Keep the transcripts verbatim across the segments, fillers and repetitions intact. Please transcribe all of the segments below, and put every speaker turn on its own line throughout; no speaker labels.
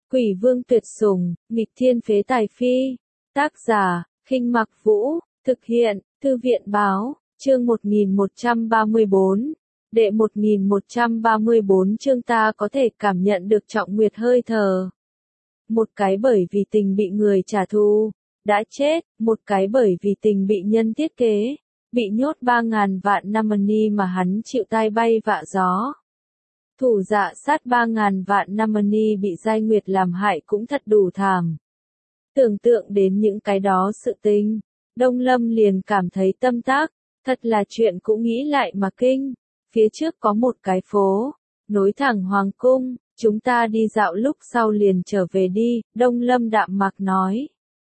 Quỷ vương tuyệt sủng, nghịch thiên phế tài phi. Tác giả, Khinh Mặc Vũ, thực hiện, Thư viện báo, chương một nghìn một trăm ba mươi bốn. Đệ một nghìn một trăm ba mươi bốn chương ta có thể cảm nhận được Trọng Nguyệt hơi thở. Một cái bởi vì tình bị người trả thù, đã chết, một cái bởi vì tình bị nhân thiết kế, bị nhốt ba ngàn vạn năm ni mà hắn chịu tai bay vạ gió. Thủ dạ sát ba ngàn vạn năm ni bị Giai Nguyệt làm hại cũng thật đủ thảm. Tưởng tượng đến những cái đó sự tình, Đông Lâm liền cảm thấy tâm tác, thật là chuyện cũng nghĩ lại mà kinh. Phía trước có một cái phố, nối thẳng Hoàng Cung, chúng ta đi dạo lúc sau liền trở về đi, Đông Lâm đạm mạc nói.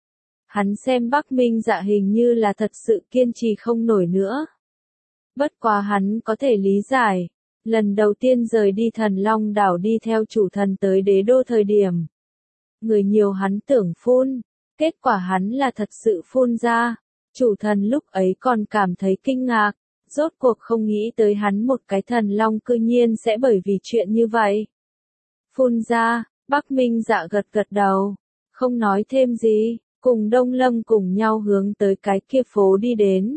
Hắn xem Bắc Minh Dạ hình như là thật sự kiên trì không nổi nữa. Bất quá hắn có thể lý giải, lần đầu tiên rời đi Thần Long đảo đi theo chủ thần tới đế đô thời điểm. Người nhiều hắn tưởng phun, kết quả hắn là thật sự phun ra, chủ thần lúc ấy còn cảm thấy kinh ngạc, rốt cuộc không nghĩ tới hắn một cái thần long cư nhiên sẽ bởi vì chuyện như vậy. Phun ra, Bắc Minh Dạ gật gật đầu, không nói thêm gì, cùng Đông Lâm cùng nhau hướng tới cái kia phố đi đến.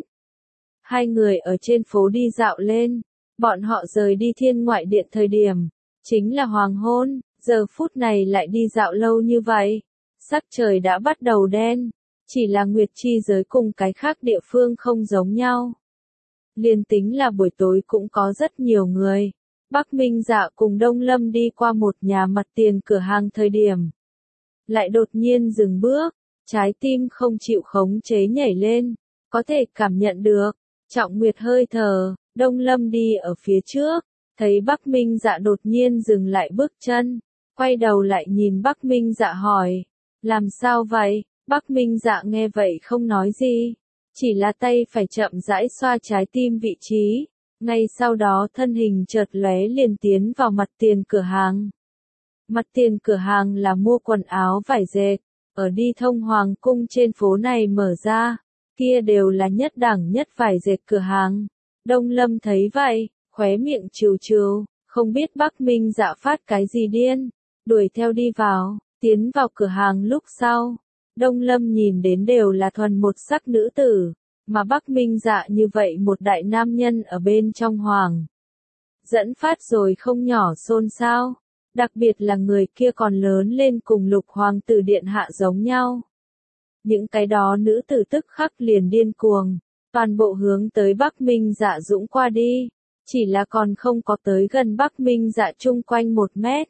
Hai người ở trên phố đi dạo lên, bọn họ rời đi Thiên Ngoại Điện thời điểm, chính là hoàng hôn, giờ phút này lại đi dạo lâu như vậy, sắc trời đã bắt đầu đen, chỉ là Nguyệt Chi giới cùng cái khác địa phương không giống nhau. Liên tính là buổi tối cũng có rất nhiều người. Bắc Minh Dạ cùng Đông Lâm đi qua một nhà mặt tiền cửa hàng thời điểm. Lại đột nhiên dừng bước, trái tim không chịu khống chế nhảy lên, có thể cảm nhận được. Trọng Nguyệt hơi thở, Đông Lâm đi ở phía trước, thấy Bắc Minh Dạ đột nhiên dừng lại bước chân, quay đầu lại nhìn Bắc Minh Dạ hỏi, làm sao vậy? Bắc Minh Dạ nghe vậy không nói gì. Chỉ là tay phải chậm rãi xoa trái tim vị trí, ngay sau đó thân hình chợt lóe liền tiến vào mặt tiền cửa hàng. Mặt tiền cửa hàng là mua quần áo vải dệt, ở đi thông Hoàng Cung trên phố này mở ra, kia đều là nhất đẳng nhất vải dệt cửa hàng. Đông Lâm thấy vậy, khóe miệng trừ trừ, không biết Bắc Minh Dạ phát cái gì điên, đuổi theo đi vào, tiến vào cửa hàng lúc sau. Đông Lâm nhìn đến đều là thuần một sắc nữ tử, mà Bắc Minh Dạ như vậy một đại nam nhân ở bên trong hoàng. Dẫn phát rồi không nhỏ xôn xao, đặc biệt là người kia còn lớn lên cùng Lục Hoàng tử điện hạ giống nhau. Những cái đó nữ tử tức khắc liền điên cuồng, toàn bộ hướng tới Bắc Minh Dạ dũng qua đi, chỉ là còn không có tới gần Bắc Minh Dạ chung quanh một mét.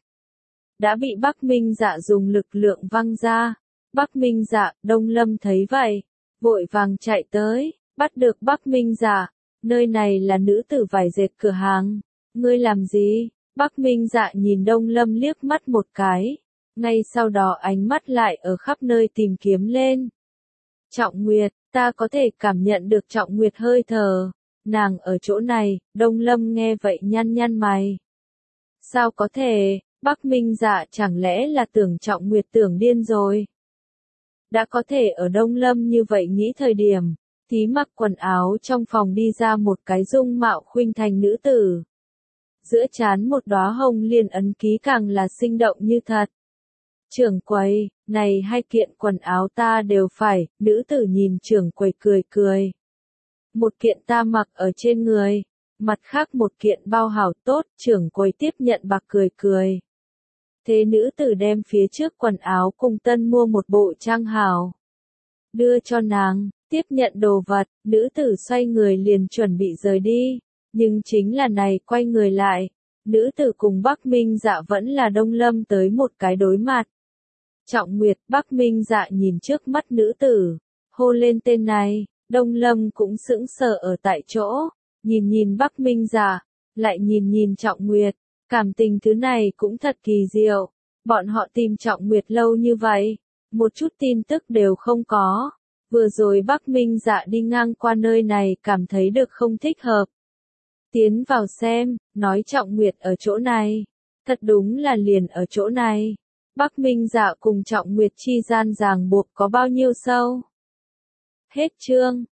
Đã bị Bắc Minh Dạ dùng lực lượng văng ra. Bắc Minh Dạ, Đông Lâm thấy vậy, vội vàng chạy tới, bắt được Bắc Minh Dạ, nơi này là nữ tử vải dệt cửa hàng, ngươi làm gì? Bắc Minh Dạ nhìn Đông Lâm liếc mắt một cái, ngay sau đó ánh mắt lại ở khắp nơi tìm kiếm lên. Trọng Nguyệt, ta có thể cảm nhận được Trọng Nguyệt hơi thở, nàng ở chỗ này, Đông Lâm nghe vậy nhăn nhăn mày. Sao có thể, Bắc Minh Dạ chẳng lẽ là tưởng Trọng Nguyệt tưởng điên rồi? Đã có thể ở Đông Lâm như vậy nghĩ thời điểm, tí mặc quần áo trong phòng đi ra một cái dung mạo khuynh thành nữ tử. Giữa trán một đóa hồng liên ấn ký càng là sinh động như thật. Trưởng quầy, này hai kiện quần áo ta đều phải, nữ tử nhìn trưởng quầy cười cười. Một kiện ta mặc ở trên người, mặt khác một kiện bao hảo tốt, trưởng quầy tiếp nhận bạc cười cười. Thế nữ tử đem phía trước quần áo cùng tân mua một bộ trang hào. Đưa cho nàng, tiếp nhận đồ vật, nữ tử xoay người liền chuẩn bị rời đi. Nhưng chính là này quay người lại, nữ tử cùng Bắc Minh Dạ vẫn là Đông Lâm tới một cái đối mặt. Trọng Nguyệt, Bắc Minh Dạ nhìn trước mắt nữ tử, hô lên tên này, Đông Lâm cũng sững sờ ở tại chỗ, nhìn nhìn Bắc Minh Dạ, lại nhìn nhìn Trọng Nguyệt. Cảm tình thứ này cũng thật kỳ diệu, bọn họ tìm Trọng Nguyệt lâu như vậy, một chút tin tức đều không có, vừa rồi Bắc Minh Dạ đi ngang qua nơi này cảm thấy được không thích hợp. Tiến vào xem, nói Trọng Nguyệt ở chỗ này, thật đúng là liền ở chỗ này, Bắc Minh Dạ cùng Trọng Nguyệt chi gian ràng buộc có bao nhiêu sâu. Hết chương.